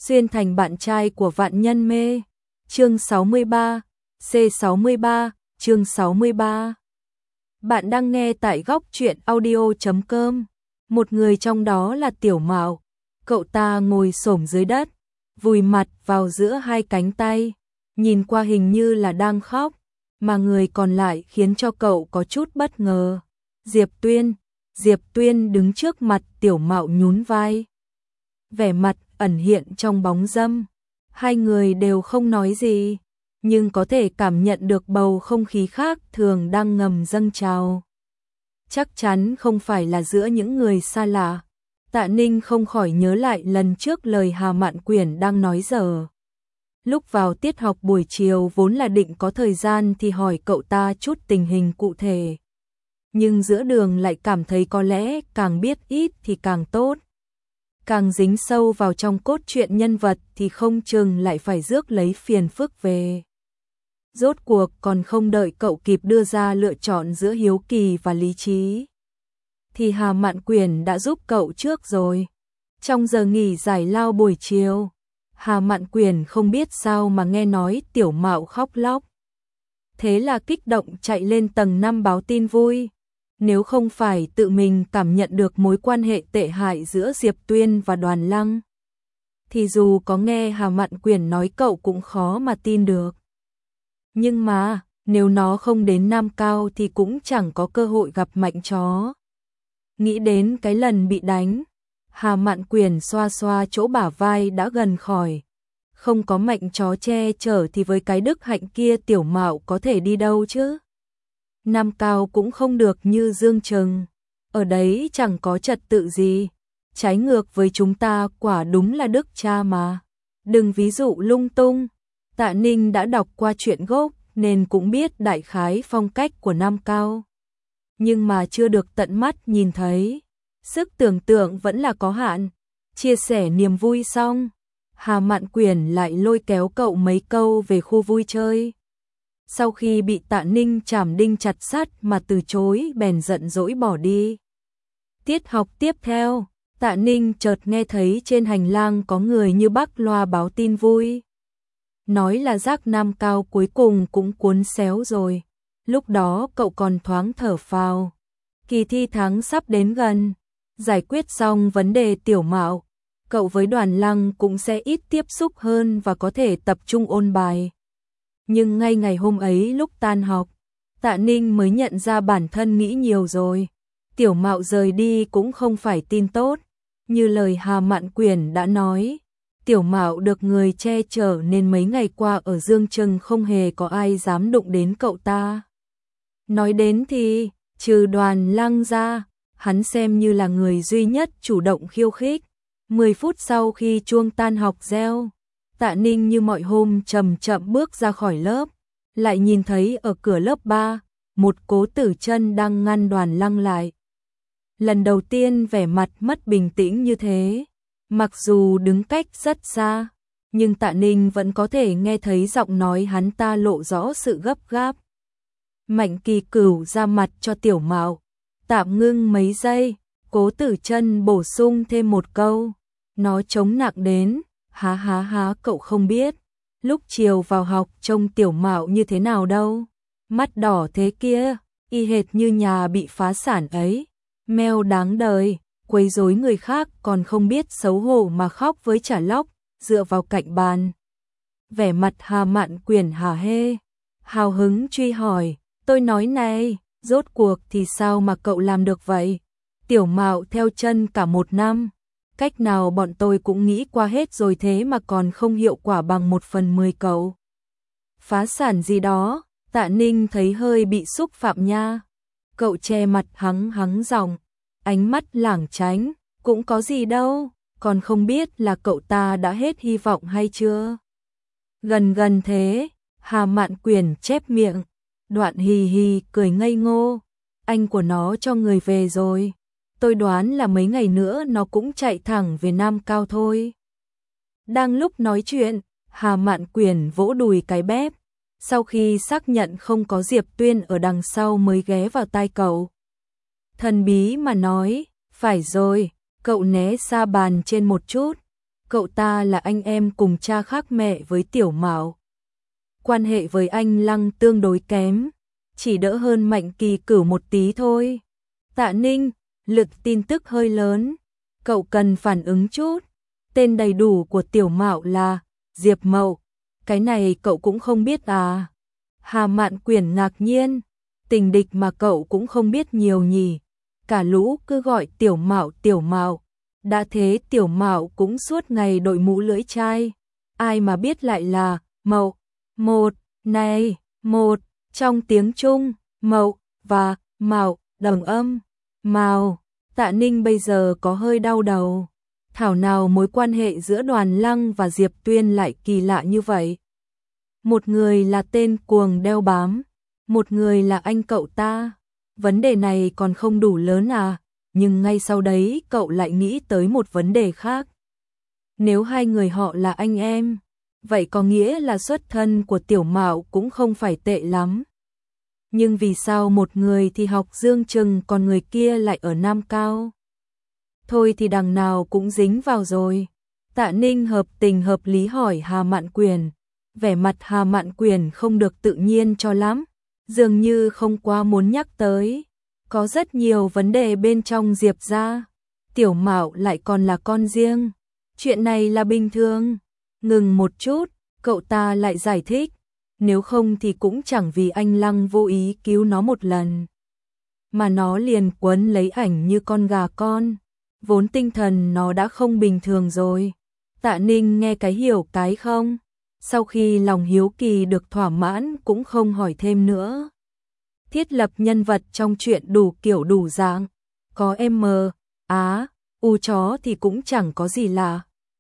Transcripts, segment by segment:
xuyên thành bạn trai của vạn nhân mê. Chương 63, C63, chương 63. Bạn đang nghe tại góc truyện audio.com. Một người trong đó là Tiểu Mạo. Cậu ta ngồi xổm dưới đất, vùi mặt vào giữa hai cánh tay, nhìn qua hình như là đang khóc, mà người còn lại khiến cho cậu có chút bất ngờ. Diệp Tuyên đứng trước mặt Tiểu Mạo nhún vai, vẻ mặt ẩn hiện trong bóng râm. Hai người đều không nói gì, nhưng có thể cảm nhận được bầu không khí khác thường đang ngầm dâng trào. Chắc chắn không phải là giữa những người xa lạ. Tạ Ninh không khỏi nhớ lại lần trước lời Hà Mạn Quyển đang nói dở. Lúc vào tiết học buổi chiều vốn là định có thời gian thì hỏi cậu ta chút tình hình cụ thể. Nhưng giữa đường lại cảm thấy có lẽ càng biết ít thì càng tốt. Càng dính sâu vào trong cốt truyện nhân vật thì không chừng lại phải rước lấy phiền phức về. Rốt cuộc còn không đợi cậu kịp đưa ra lựa chọn giữa hiếu kỳ và lý trí, thì Hà Mạn Quyển đã giúp cậu trước rồi. Trong giờ nghỉ giải lao buổi chiều, Hà Mạn Quyển không biết sao mà nghe nói Tiểu Mạo khóc lóc. Thế là kích động chạy lên tầng 5 báo tin vui. Nếu không phải tự mình cảm nhận được mối quan hệ tệ hại giữa Diệp Tuyên và Đoàn Lăng, thì dù có nghe Hà Mạn Quyển nói cậu cũng khó mà tin được. Nhưng mà, nếu nó không đến Nam Cao thì cũng chẳng có cơ hội gặp Mạnh Chó. Nghĩ đến cái lần bị đánh, Hà Mạn Quyển xoa xoa chỗ bả vai đã gần khỏi. Không có Mạnh Chó che chở thì với cái đức hạnh kia Tiểu Mạo có thể đi đâu chứ? Nam Cao cũng không được như Dương Trừng, ở đấy chẳng có trật tự gì, trái ngược với chúng ta quả đúng là đức cha mà. Đừng ví dụ lung tung. Tạ Ninh đã đọc qua truyện gốc nên cũng biết đại khái phong cách của Nam Cao, nhưng mà chưa được tận mắt nhìn thấy. Sức tưởng tượng vẫn là có hạn. Chia sẻ niềm vui xong, Hà Mạn Quyển lại lôi kéo cậu mấy câu về khu vui chơi. Sau khi bị Tạ Ninh chảm đinh chặt sắt mà từ chối bèn giận dỗi bỏ đi. Tiết học tiếp theo, Tạ Ninh chợt nghe thấy trên hành lang có người như bắc loa báo tin vui. Nói là giác Nam Cao cuối cùng cũng cuốn xéo rồi. Lúc đó cậu còn thoáng thở phào. Kỳ thi tháng sắp đến gần, giải quyết xong vấn đề Tiểu Mạo, cậu với Đoàn Lăng cũng sẽ ít tiếp xúc hơn và có thể tập trung ôn bài. Nhưng ngay ngày hôm ấy lúc tan học, Tạ Ninh mới nhận ra bản thân nghĩ nhiều rồi. Tiểu Mạo rời đi cũng không phải tin tốt. Như lời Hà Mạn Quyển đã nói, Tiểu Mạo được người che chở nên mấy ngày qua ở Dương Trừng không hề có ai dám đụng đến cậu ta. Nói đến thì, trừ Đoàn Lăng ra, hắn xem như là người duy nhất chủ động khiêu khích. 10 phút sau khi chuông tan học reo, Tạ Ninh như mọi hôm chậm chậm bước ra khỏi lớp, lại nhìn thấy ở cửa lớp 3, một Cố Tử Chân đang ngăn Đoàn Lăng lại. Lần đầu tiên vẻ mặt mất bình tĩnh như thế, mặc dù đứng cách rất xa, nhưng Tạ Ninh vẫn có thể nghe thấy giọng nói hắn ta lộ rõ sự gấp gáp. Mạnh Kỳ Cửu ra mặt cho Tiểu Mạo, tạm ngưng mấy giây, Cố Tử Chân bổ sung thêm một câu, nó chống nặng đến, há cậu không biết, lúc chiều vào học trông Tiểu Mạo như thế nào đâu, mắt đỏ thế kia, y hệt như nhà bị phá sản ấy, mèo đáng đời, quấy rối người khác còn không biết xấu hổ mà khóc với trả lóc, dựa vào cạnh bàn. Vẻ mặt Hà Mạn Quyển hả hê, hào hứng truy hỏi, tôi nói này, rốt cuộc thì sao mà cậu làm được vậy? Tiểu Mạo theo chân cả 1 năm, cách nào bọn tôi cũng nghĩ qua hết rồi thế mà còn không hiệu quả bằng 1/10 cậu. Phá sản gì đó, Tạ Ninh thấy hơi bị xúc phạm nha. Cậu che mặt hắng giọng, ánh mắt lảng tránh, cũng có gì đâu, còn không biết là cậu ta đã hết hy vọng hay chưa. Gần thế, Hà Mạn Quyển chép miệng, đoạn hì hì cười ngây ngô, anh của nó cho người về rồi. Tôi đoán là mấy ngày nữa nó cũng chạy thẳng về Nam Cao thôi. Đang lúc nói chuyện, Hà Mạn Quyển vỗ đùi cái bép, sau khi xác nhận không có Diệp Tuyên ở đằng sau mới ghé vào tai cậu. Thần bí mà nói, phải rồi, cậu né xa bàn trên một chút. cậu ta là anh em cùng cha khác mẹ với Tiểu Mạo. Quan hệ với anh Lăng tương đối kém, chỉ đỡ hơn Mạnh Kỳ Cửu một tí thôi. Tạ Ninh, lực tin tức hơi lớn, cậu cần phản ứng chút. Tên đầy đủ của Tiểu Mạo là Diệp Mậu, cái này cậu cũng không biết à? Hà Mạn Quyển ngạc nhiên, tình địch mà cậu cũng không biết nhiều nhỉ? Cả lũ cứ gọi Tiểu Mạo Tiểu Mạo, đã thế Tiểu Mạo cũng suốt ngày đội mũ lưỡi chai, ai mà biết lại là Mậu. Một, này, một, trong tiếng Trung, Mậu và Mạo đồng âm, Mào. Tạ Ninh bây giờ có hơi đau đầu. Thảo nào mối quan hệ giữa Đoàn Lăng và Diệp Tuyên lại kỳ lạ như vậy. Một người là tên cuồng đeo bám, một người là anh cậu ta. Vấn đề này còn không đủ lớn à? Nhưng ngay sau đấy cậu lại nghĩ tới một vấn đề khác. Nếu hai người họ là anh em, vậy có nghĩa là xuất thân của Tiểu Mạo cũng không phải tệ lắm. Nhưng vì sao một người thì học Dương Trừng còn người kia lại ở Nam Cao? Thôi thì đằng nào cũng dính vào rồi. Tạ Ninh hợp tình hợp lý hỏi Hà Mạn Quyển. Vẻ mặt Hà Mạn Quyển không được tự nhiên cho lắm, dường như không quá muốn nhắc tới. Có rất nhiều vấn đề bên trong Diệp gia, Tiểu Mạo lại còn là con riêng. Chuyện này là bình thường. Ngừng một chút, cậu ta lại giải thích. Nếu không thì cũng chẳng vì anh Lăng vô ý cứu nó một lần, mà nó liền quấn lấy ảnh như con gà con. Vốn tinh thần nó đã không bình thường rồi. Tạ Ninh nghe cái hiểu cái không. Sau khi lòng hiếu kỳ được thỏa mãn cũng không hỏi thêm nữa. Thiết lập nhân vật trong chuyện đủ kiểu đủ dạng. Có M, Á, U chó thì cũng chẳng có gì lạ.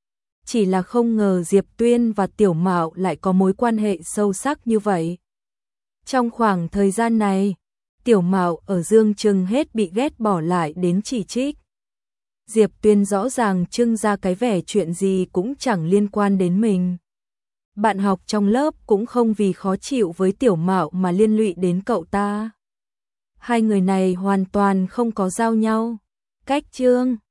Chỉ là không ngờ Diệp Tuyên và Tiểu Mạo lại có mối quan hệ sâu sắc như vậy. Trong khoảng thời gian này, Tiểu Mạo ở Dương Trừng hết bị ghét bỏ lại đến chỉ trích. Diệp Tuyên rõ ràng trưng ra cái vẻ chuyện gì cũng chẳng liên quan đến mình. Bạn học trong lớp cũng không vì khó chịu với Tiểu Mạo mà liên lụy đến cậu ta. Hai người này hoàn toàn không có giao nhau. Cách chương